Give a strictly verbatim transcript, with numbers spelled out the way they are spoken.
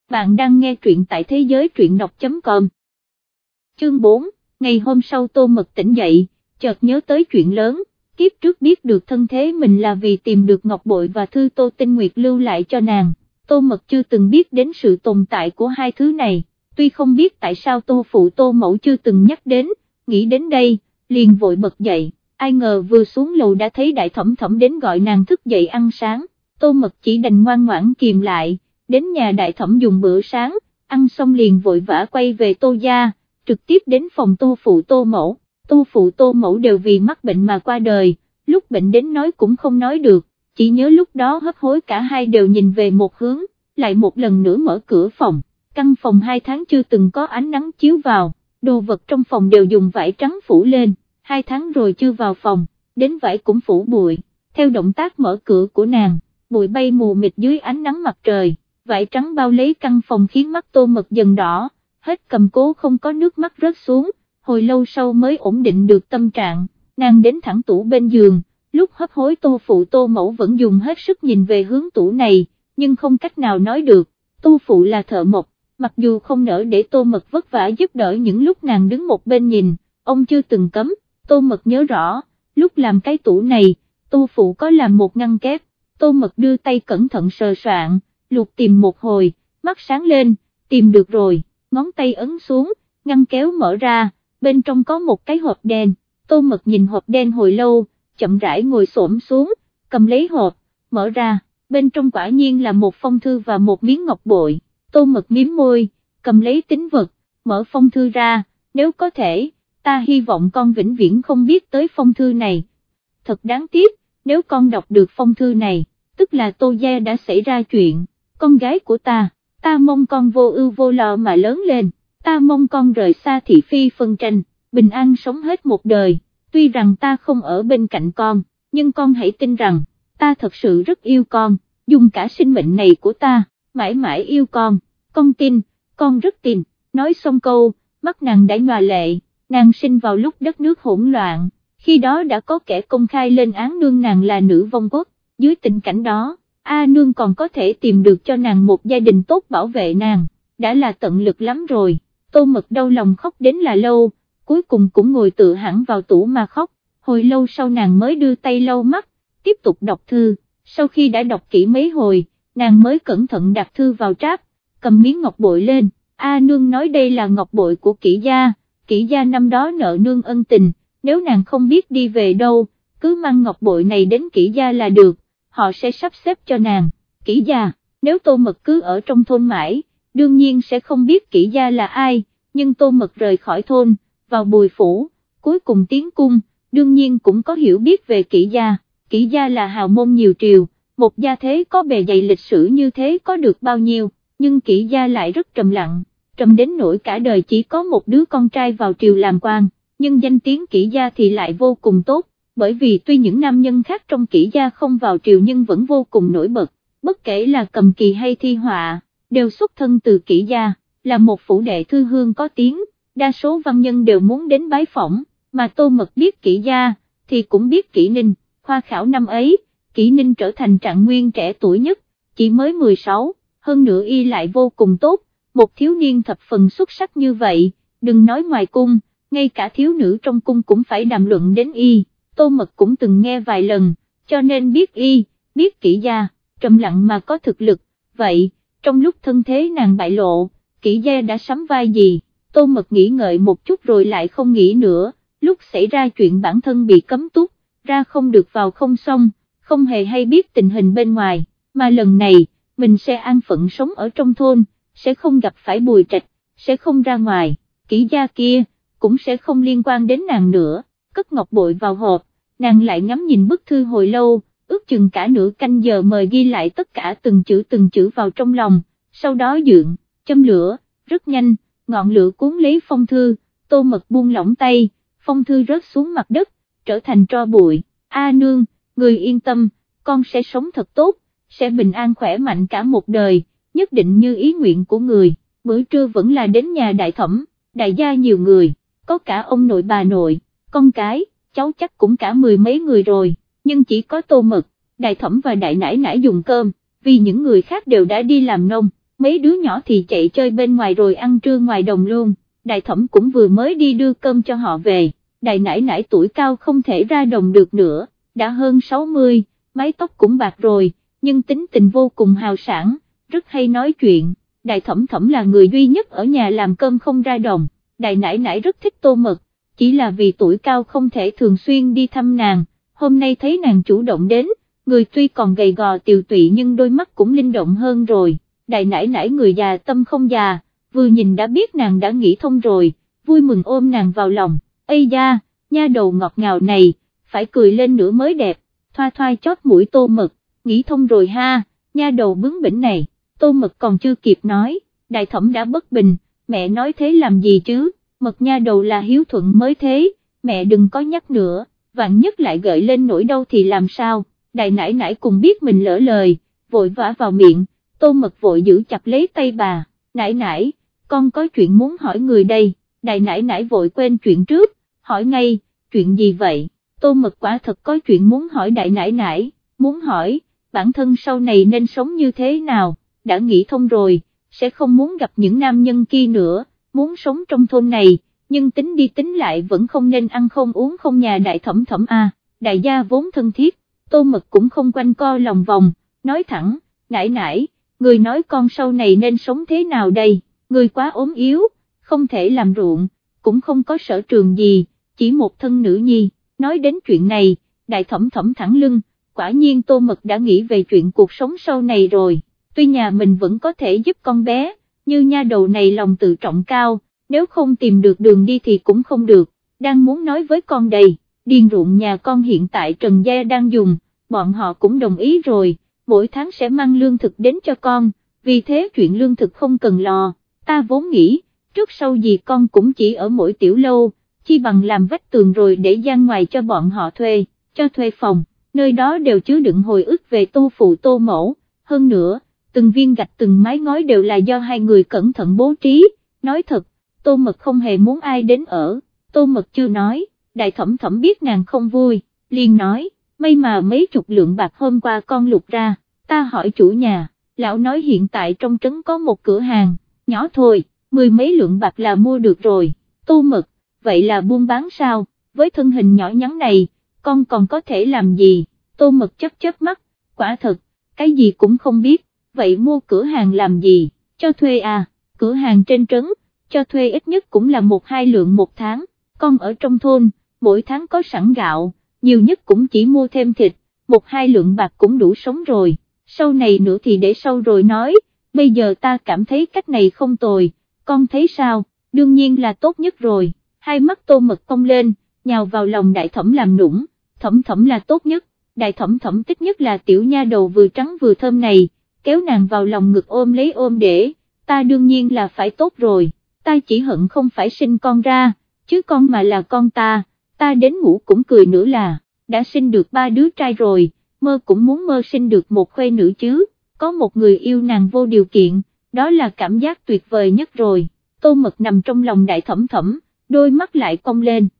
Bạn đang nghe truyện tại thế giới truyện đọc chấm com. Chương bốn, ngày hôm sau Tô Mật tỉnh dậy, chợt nhớ tới chuyện lớn, kiếp trước biết được thân thế mình là vì tìm được ngọc bội và thư Tô Tinh Nguyệt lưu lại cho nàng. Tô Mật chưa từng biết đến sự tồn tại của hai thứ này, tuy không biết tại sao Tô Phụ Tô Mẫu chưa từng nhắc đến, nghĩ đến đây, liền vội bật dậy, ai ngờ vừa xuống lầu đã thấy Đại Thẩm Thẩm đến gọi nàng thức dậy ăn sáng, Tô Mật chỉ đành ngoan ngoãn kìm lại. Đến nhà Đại Thẩm dùng bữa sáng, ăn xong liền vội vã quay về Tô gia, trực tiếp đến phòng Tô Phụ Tô Mẫu. Tô Phụ Tô Mẫu đều vì mắc bệnh mà qua đời, lúc bệnh đến nói cũng không nói được, chỉ nhớ lúc đó hấp hối cả hai đều nhìn về một hướng, lại một lần nữa mở cửa phòng, căn phòng hai tháng chưa từng có ánh nắng chiếu vào, đồ vật trong phòng đều dùng vải trắng phủ lên, hai tháng rồi chưa vào phòng, đến vải cũng phủ bụi, theo động tác mở cửa của nàng, bụi bay mù mịt dưới ánh nắng mặt trời. Vải trắng bao lấy căn phòng khiến mắt Tô Mật dần đỏ, hết cầm cố không có nước mắt rớt xuống, hồi lâu sau mới ổn định được tâm trạng, nàng đến thẳng tủ bên giường, lúc hấp hối Tô Phụ Tô Mẫu vẫn dùng hết sức nhìn về hướng tủ này, nhưng không cách nào nói được, Tô Phụ là thợ mộc, mặc dù không nỡ để Tô Mật vất vả giúp đỡ những lúc nàng đứng một bên nhìn, ông chưa từng cấm, Tô Mật nhớ rõ, lúc làm cái tủ này, Tô Phụ có làm một ngăn kép, Tô Mật đưa tay cẩn thận sờ soạn, lục tìm một hồi, mắt sáng lên, tìm được rồi, ngón tay ấn xuống, ngăn kéo mở ra, bên trong có một cái hộp đen, Tô Mật nhìn hộp đen hồi lâu, chậm rãi ngồi xổm xuống, cầm lấy hộp, mở ra, bên trong quả nhiên là một phong thư và một miếng ngọc bội, Tô Mật miếm môi, cầm lấy tín vật, mở phong thư ra, nếu có thể, ta hy vọng con vĩnh viễn không biết tới phong thư này, thật đáng tiếc, nếu con đọc được phong thư này, tức là Tô gia đã xảy ra chuyện. Con gái của ta, ta mong con vô ưu vô lo mà lớn lên, ta mong con rời xa thị phi phân tranh, bình an sống hết một đời, tuy rằng ta không ở bên cạnh con, nhưng con hãy tin rằng, ta thật sự rất yêu con, dùng cả sinh mệnh này của ta, mãi mãi yêu con, con tin, con rất tin, nói xong câu, mắt nàng đã nhòa lệ, nàng sinh vào lúc đất nước hỗn loạn, khi đó đã có kẻ công khai lên án nương nàng là nữ vong quốc, dưới tình cảnh đó. A nương còn có thể tìm được cho nàng một gia đình tốt bảo vệ nàng, đã là tận lực lắm rồi, Tô Mật đau lòng khóc đến là lâu, cuối cùng cũng ngồi tựa hẳn vào tủ mà khóc, hồi lâu sau nàng mới đưa tay lau mắt, tiếp tục đọc thư, sau khi đã đọc kỹ mấy hồi, nàng mới cẩn thận đặt thư vào tráp, cầm miếng ngọc bội lên, A nương nói đây là ngọc bội của Kỷ gia, Kỷ gia năm đó nợ nương ân tình, nếu nàng không biết đi về đâu, cứ mang ngọc bội này đến Kỷ gia là được. Họ sẽ sắp xếp cho nàng, Kỷ gia, nếu Tô Mật cứ ở trong thôn mãi, đương nhiên sẽ không biết Kỷ gia là ai, nhưng Tô Mật rời khỏi thôn, vào Bùi phủ, cuối cùng tiến cung, đương nhiên cũng có hiểu biết về Kỷ gia, Kỷ gia là hào môn nhiều triều, một gia thế có bề dày lịch sử như thế có được bao nhiêu, nhưng Kỷ gia lại rất trầm lặng, trầm đến nỗi cả đời chỉ có một đứa con trai vào triều làm quan, nhưng danh tiếng Kỷ gia thì lại vô cùng tốt. Bởi vì tuy những nam nhân khác trong Kỷ gia không vào triều nhưng vẫn vô cùng nổi bật, bất kể là Cầm Kỳ hay Thi Họa, đều xuất thân từ Kỷ gia, là một phủ đệ thư hương có tiếng, đa số văn nhân đều muốn đến bái phỏng, mà Tô Mật biết Kỷ gia, thì cũng biết Kỷ Ninh, khoa khảo năm ấy, Kỷ Ninh trở thành trạng nguyên trẻ tuổi nhất, chỉ mới mười sáu, hơn nữa y lại vô cùng tốt, một thiếu niên thập phần xuất sắc như vậy, đừng nói ngoài cung, ngay cả thiếu nữ trong cung cũng phải đàm luận đến y. Tô Mật cũng từng nghe vài lần, cho nên biết y, biết Kỷ gia, trầm lặng mà có thực lực, vậy, trong lúc thân thế nàng bại lộ, Kỷ gia đã sắm vai gì, Tô Mật nghĩ ngợi một chút rồi lại không nghĩ nữa, lúc xảy ra chuyện bản thân bị cấm túc, ra không được vào không xong, không hề hay biết tình hình bên ngoài, mà lần này, mình sẽ an phận sống ở trong thôn, sẽ không gặp phải Bùi Trạch, sẽ không ra ngoài, Kỷ gia kia, cũng sẽ không liên quan đến nàng nữa. Cất ngọc bội vào hộp, nàng lại ngắm nhìn bức thư hồi lâu, ước chừng cả nửa canh giờ mời ghi lại tất cả từng chữ từng chữ vào trong lòng, sau đó dượng, châm lửa, rất nhanh, ngọn lửa cuốn lấy phong thư, Tô Mật buông lỏng tay, phong thư rớt xuống mặt đất, trở thành tro bụi, A nương, người yên tâm, con sẽ sống thật tốt, sẽ bình an khỏe mạnh cả một đời, nhất định như ý nguyện của người, bữa trưa vẫn là đến nhà Đại Thẩm, đại gia nhiều người, có cả ông nội bà nội. Con cái, cháu chắc cũng cả mười mấy người rồi, nhưng chỉ có Tô Mật, Đại Thẩm và Đại Nãi Nãi dùng cơm, vì những người khác đều đã đi làm nông, mấy đứa nhỏ thì chạy chơi bên ngoài rồi ăn trưa ngoài đồng luôn, đại thẩm cũng vừa mới đi đưa cơm cho họ về, đại nải nải tuổi cao không thể ra đồng được nữa, đã hơn sáu mươi, mái tóc cũng bạc rồi, nhưng tính tình vô cùng hào sảng, rất hay nói chuyện, đại thẩm thẩm là người duy nhất ở nhà làm cơm không ra đồng, đại nải nải rất thích Tô Mật, chỉ là vì tuổi cao không thể thường xuyên đi thăm nàng, hôm nay thấy nàng chủ động đến, người tuy còn gầy gò tiều tụy nhưng đôi mắt cũng linh động hơn rồi, đại nải nải người già tâm không già, vừa nhìn đã biết nàng đã nghĩ thông rồi, vui mừng ôm nàng vào lòng, ây da, nha đầu ngọt ngào này, phải cười lên nữa mới đẹp, thoa thoa chót mũi Tô Mật, nghĩ thông rồi ha, nha đầu bướng bỉnh này, Tô Mật còn chưa kịp nói, đại thẩm đã bất bình, mẹ nói thế làm gì chứ, Mật nha đầu là hiếu thuận mới thế, mẹ đừng có nhắc nữa, vạn nhất lại gợi lên nỗi đau thì làm sao, đại nải nải cùng biết mình lỡ lời, vội vã vào miệng, Tô Mật vội giữ chặt lấy tay bà, nải nải, con có chuyện muốn hỏi người đây, đại nải nải vội quên chuyện trước, hỏi ngay, chuyện gì vậy, Tô Mật quả thật có chuyện muốn hỏi đại nải nải, muốn hỏi, bản thân sau này nên sống như thế nào, đã nghĩ thông rồi, sẽ không muốn gặp những nam nhân kia nữa, muốn sống trong thôn này, nhưng tính đi tính lại vẫn không nên ăn không uống không nhà đại thẩm thẩm a, đại gia vốn thân thiết, Tô Mật cũng không quanh co lòng vòng, nói thẳng, nải nải, người nói con sau này nên sống thế nào đây, người quá ốm yếu, không thể làm ruộng, cũng không có sở trường gì, chỉ một thân nữ nhi, nói đến chuyện này, đại thẩm thẩm thẳng lưng, quả nhiên Tô Mật đã nghĩ về chuyện cuộc sống sau này rồi, tuy nhà mình vẫn có thể giúp con bé, như nha đầu này lòng tự trọng cao, nếu không tìm được đường đi thì cũng không được, đang muốn nói với con đây, điền ruộng nhà con hiện tại Trần Gia đang dùng, bọn họ cũng đồng ý rồi, mỗi tháng sẽ mang lương thực đến cho con, vì thế chuyện lương thực không cần lo, ta vốn nghĩ, trước sau gì con cũng chỉ ở mỗi tiểu lâu, chi bằng làm vách tường rồi để gian ngoài cho bọn họ thuê, cho thuê phòng, nơi đó đều chứa đựng hồi ức về Tô phụ Tô mẫu, hơn nữa, từng viên gạch từng mái ngói đều là do hai người cẩn thận bố trí, nói thật, Tô Mật không hề muốn ai đến ở, Tô Mật chưa nói, đại thẩm thẩm biết nàng không vui, liền nói, may mà mấy chục lượng bạc hôm qua con lục ra, ta hỏi chủ nhà, lão nói hiện tại trong trấn có một cửa hàng, nhỏ thôi, mười mấy lượng bạc là mua được rồi, Tô Mật, vậy là buôn bán sao, với thân hình nhỏ nhắn này, con còn có thể làm gì, Tô Mật chớp chớp mắt, quả thật, cái gì cũng không biết, vậy mua cửa hàng làm gì, cho thuê à, cửa hàng trên trấn, cho thuê ít nhất cũng là một hai lượng một tháng, con ở trong thôn, mỗi tháng có sẵn gạo, nhiều nhất cũng chỉ mua thêm thịt, một hai lượng bạc cũng đủ sống rồi, sau này nữa thì để sau rồi nói, bây giờ ta cảm thấy cách này không tồi, con thấy sao, đương nhiên là tốt nhất rồi, hai mắt Tô Mật cong lên, nhào vào lòng đại thẩm làm nũng, thẩm thẩm là tốt nhất, đại thẩm thẩm thích nhất là tiểu nha đầu vừa trắng vừa thơm này, kéo nàng vào lòng ngực ôm lấy ôm để, ta đương nhiên là phải tốt rồi, ta chỉ hận không phải sinh con ra, chứ con mà là con ta, ta đến ngủ cũng cười nữa là, đã sinh được ba đứa trai rồi, mơ cũng muốn mơ sinh được một khuê nữ chứ, có một người yêu nàng vô điều kiện, đó là cảm giác tuyệt vời nhất rồi, Tô Mật nằm trong lòng đại thẩm thẩm, đôi mắt lại cong lên,